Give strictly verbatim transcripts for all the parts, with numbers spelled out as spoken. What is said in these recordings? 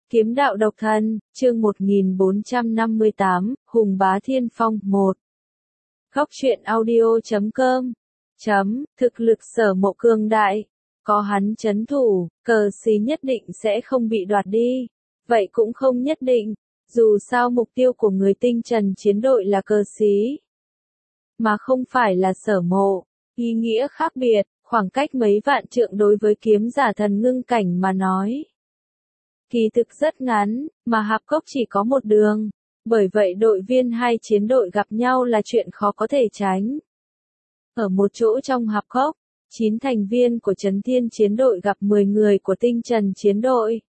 Kiếm đạo độc thân, chương một nghìn bốn trăm năm mươi tám, Hùng bá thiên phong, một. Góc truyện audio chấm com. Chấm, thực lực Sở Mộ cường đại. Có hắn chấn thủ, cờ xí nhất định sẽ không bị đoạt đi. Vậy cũng không nhất định. Dù sao mục tiêu của người tinh trần chiến đội là cờ xí. Mà không phải là Sở Mộ. Ý nghĩa khác biệt, khoảng cách mấy vạn trượng đối với kiếm giả thần ngưng cảnh mà nói. Kỳ thực rất ngắn, mà hạp cốc chỉ có một đường. Bởi vậy đội viên hai chiến đội gặp nhau là chuyện khó có thể tránh. Ở một chỗ trong hạp cốc, chín thành viên của Trấn Thiên chiến đội gặp mười người của Tinh Trần chiến đội.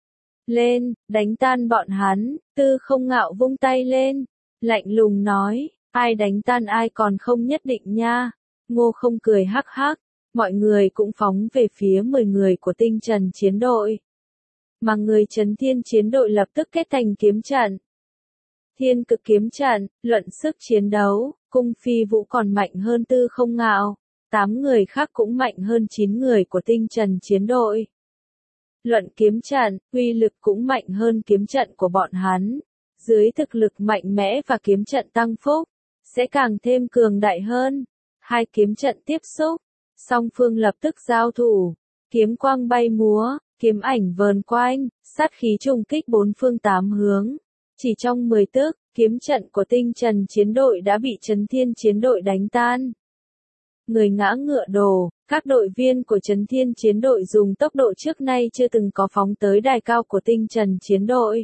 Lên, đánh tan bọn hắn, Tư Không Ngạo vung tay lên. Lạnh lùng nói, ai đánh tan ai còn không nhất định nha. Ngô Không cười hắc hắc, mọi người cũng phóng về phía mười người của Tinh Trần chiến đội. Mà người Trấn Thiên chiến đội lập tức kết thành kiếm trận. Thiên cực kiếm trận, luận sức chiến đấu, Cung Phi Vũ còn mạnh hơn Tư Không Ngạo, tám người khác cũng mạnh hơn chín người của Tinh Trần chiến đội. Luận kiếm trận, uy lực cũng mạnh hơn kiếm trận của bọn hắn. Dưới thực lực mạnh mẽ và kiếm trận tăng phúc, sẽ càng thêm cường đại hơn. Hai kiếm trận tiếp xúc, song phương lập tức giao thủ, kiếm quang bay múa. Kiếm ảnh vờn quanh, sát khí trùng kích bốn phương tám hướng. Chỉ trong mười tức, kiếm trận của Tinh Trần chiến đội đã bị Trấn Thiên chiến đội đánh tan. Người ngã ngựa đổ, các đội viên của Trấn Thiên chiến đội dùng tốc độ trước nay chưa từng có phóng tới đài cao của Tinh Trần chiến đội.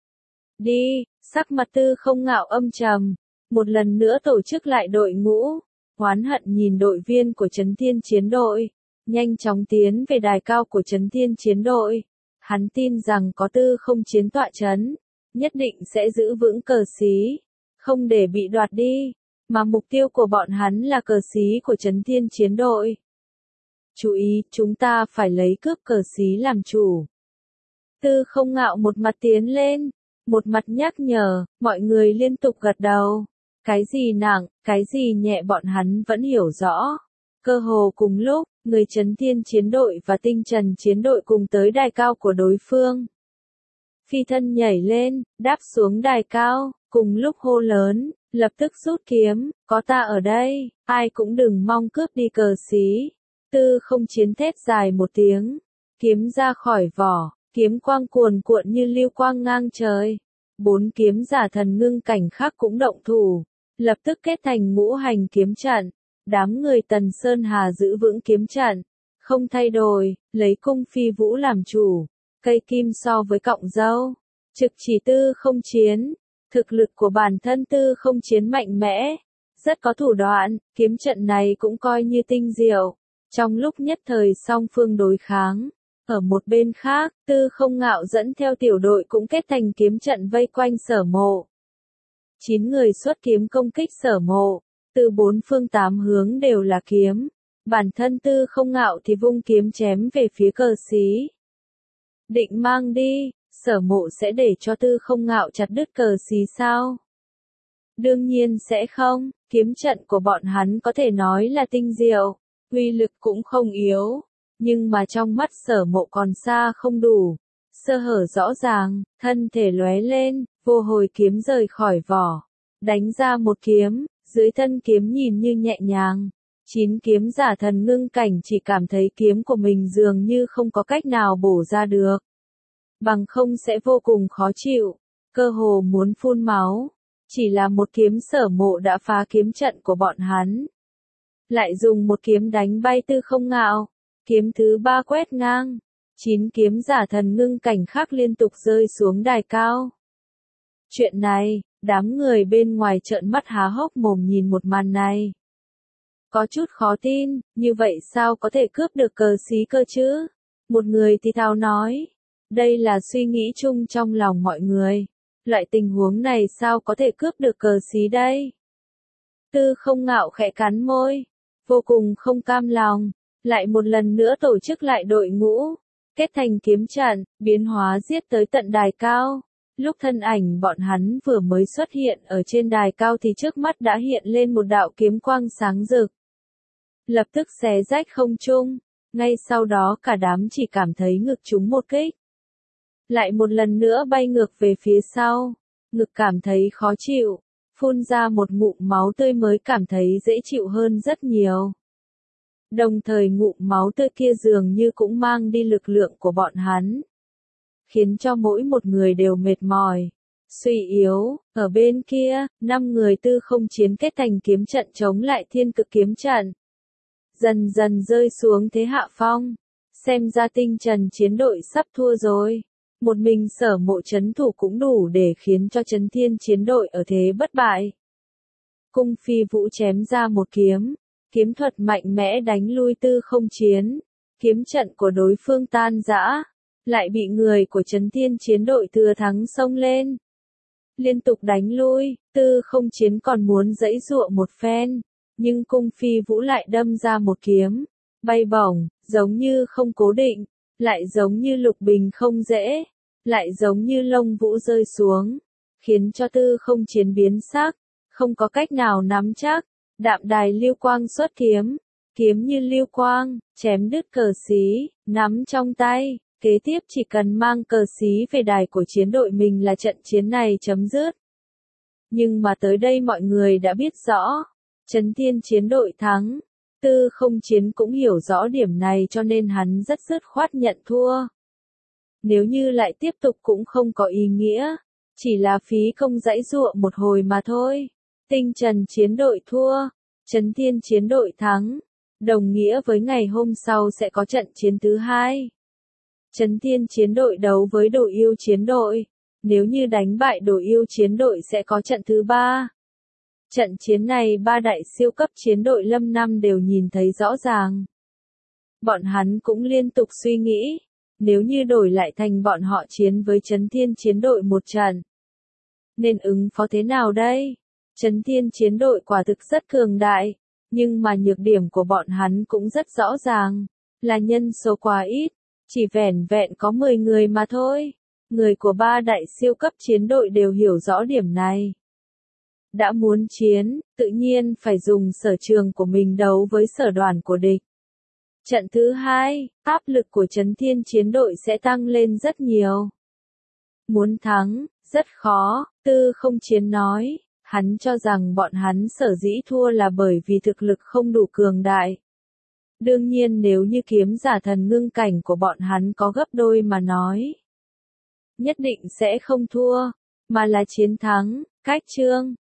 Đi, sắc mặt Tư Không Ngạo âm trầm, một lần nữa tổ chức lại đội ngũ, oán hận nhìn đội viên của Trấn Thiên chiến đội. Nhanh chóng tiến về đài cao của Trấn Thiên chiến đội. Hắn tin rằng có Tư Không chiến tọa chấn, nhất định sẽ giữ vững cờ xí, không để bị đoạt đi, mà mục tiêu của bọn hắn là cờ xí của Trấn Thiên chiến đội. Chú ý, chúng ta phải lấy cướp cờ xí làm chủ. Tư Không Ngạo một mặt tiến lên, một mặt nhắc nhở, mọi người liên tục gật đầu. Cái gì nặng, cái gì nhẹ bọn hắn vẫn hiểu rõ. Cơ hồ cùng lúc, người Trấn Thiên chiến đội và Tinh Trần chiến đội cùng tới đài cao của đối phương. Phi thân nhảy lên, đáp xuống đài cao, cùng lúc hô lớn, lập tức rút kiếm, có ta ở đây, ai cũng đừng mong cướp đi cờ xí. Tư Không chiến thét dài một tiếng, kiếm ra khỏi vỏ, kiếm quang cuồn cuộn như lưu quang ngang trời. Bốn kiếm giả thần ngưng cảnh khác cũng động thủ, lập tức kết thành ngũ hành kiếm trận. Đám người Tần Sơn Hà giữ vững kiếm trận, không thay đổi, lấy Cung Phi Vũ làm chủ, cây kim so với cọng dâu, trực chỉ Tư Không chiến. Thực lực của bản thân Tư Không chiến mạnh mẽ, rất có thủ đoạn, kiếm trận này cũng coi như tinh diệu. Trong lúc nhất thời song phương đối kháng, ở một bên khác, Tư Không Ngạo dẫn theo tiểu đội cũng kết thành kiếm trận vây quanh Sở Mộ. Chín người xuất kiếm công kích Sở Mộ. Từ bốn phương tám hướng đều là kiếm. Bản thân Tư Không Ngạo thì vung kiếm chém về phía cờ xí. Định mang đi, Sở Mộ sẽ để cho Tư Không Ngạo chặt đứt cờ xí sao? Đương nhiên sẽ không, kiếm trận của bọn hắn có thể nói là tinh diệu, uy lực cũng không yếu. Nhưng mà trong mắt Sở Mộ còn xa không đủ. Sơ hở rõ ràng, thân thể lóe lên, vô hồi kiếm rời khỏi vỏ. Đánh ra một kiếm. Dưới thân kiếm nhìn như nhẹ nhàng, chín kiếm giả thần ngưng cảnh chỉ cảm thấy kiếm của mình dường như không có cách nào bổ ra được. Bằng không sẽ vô cùng khó chịu, cơ hồ muốn phun máu. Chỉ là một kiếm Sở Mộ đã phá kiếm trận của bọn hắn. Lại dùng một kiếm đánh bay Tư Không Ngạo, kiếm thứ ba quét ngang. Chín kiếm giả thần ngưng cảnh khác liên tục rơi xuống đài cao. Chuyện này, đám người bên ngoài trợn mắt há hốc mồm nhìn một màn này. Có chút khó tin, như vậy sao có thể cướp được cờ xí cơ chứ? Một người thì thào nói. Đây là suy nghĩ chung trong lòng mọi người. Loại tình huống này sao có thể cướp được cờ xí đây? Tư Không Ngạo khẽ cắn môi, vô cùng không cam lòng, lại một lần nữa tổ chức lại đội ngũ, kết thành kiếm trận, biến hóa giết tới tận đài cao. Lúc thân ảnh bọn hắn vừa mới xuất hiện ở trên đài cao thì trước mắt đã hiện lên một đạo kiếm quang sáng rực. Lập tức xé rách không trung, ngay sau đó cả đám chỉ cảm thấy ngực trúng một kích. lại một lần nữa bay ngược về phía sau, ngực cảm thấy khó chịu, phun ra một ngụm máu tươi mới cảm thấy dễ chịu hơn rất nhiều. Đồng thời ngụm máu tươi kia dường như cũng mang đi lực lượng của bọn hắn, khiến cho mỗi một người đều mệt mỏi, suy yếu. Ở bên kia, năm người tư không chiến kết thành kiếm trận chống lại thiên cực kiếm trận, dần dần rơi xuống thế hạ phong. Xem ra tinh trần chiến đội sắp thua rồi. Một mình Sở Mộ trấn thủ cũng đủ để khiến cho Trấn Thiên chiến đội ở thế bất bại. Cung Phi Vũ chém ra một kiếm, kiếm thuật mạnh mẽ đánh lui tư không chiến, kiếm trận của đối phương tan rã, lại bị người của Trấn Thiên chiến đội thừa thắng xông lên, liên tục đánh lui. Tư không chiến còn muốn giãy giụa một phen, nhưng Cung Phi Vũ lại đâm ra một kiếm, bay bổng, giống như không cố định, lại giống như lục bình không dễ, lại giống như lông vũ rơi xuống, khiến cho tư không chiến biến sắc, không có cách nào nắm chắc. Đạm đài lưu quang xuất kiếm, kiếm như lưu quang, chém đứt cờ xí, nắm trong tay, kế tiếp chỉ cần mang cờ xí về đài của chiến đội mình là trận chiến này chấm dứt. Nhưng mà tới đây mọi người đã biết rõ, Trấn Thiên chiến đội thắng, tư không chiến cũng hiểu rõ điểm này cho nên hắn rất dứt khoát nhận thua. Nếu như lại tiếp tục cũng không có ý nghĩa, chỉ là phí công giãy giụa một hồi mà thôi. Tinh trần chiến đội thua, Trấn Thiên chiến đội thắng, đồng nghĩa với ngày hôm sau sẽ có trận chiến thứ hai. Trấn Thiên chiến đội đấu với Đồ Yêu chiến đội, nếu như đánh bại Đồ Yêu chiến đội sẽ có trận thứ ba. Trận chiến này ba đại siêu cấp chiến đội Lâm Năm đều nhìn thấy rõ ràng. Bọn hắn cũng liên tục suy nghĩ, nếu như đổi lại thành bọn họ chiến với Trấn Thiên chiến đội một trận, nên ứng phó thế nào đây? Trấn Thiên chiến đội quả thực rất cường đại, nhưng mà nhược điểm của bọn hắn cũng rất rõ ràng, là nhân số quá ít, chỉ vẻn vẹn có mười người mà thôi. Người của ba đại siêu cấp chiến đội đều hiểu rõ điểm này. Đã muốn chiến, tự nhiên phải dùng sở trường của mình đấu với sở đoàn của địch. Trận thứ hai, áp lực của Trấn Thiên chiến đội sẽ tăng lên rất nhiều. Muốn thắng, rất khó, tư không chiến nói. Hắn cho rằng bọn hắn sở dĩ thua là bởi vì thực lực không đủ cường đại. Đương nhiên nếu như kiếm giả thần ngưng cảnh của bọn hắn có gấp đôi mà nói, nhất định sẽ không thua, mà là chiến thắng. Cách chương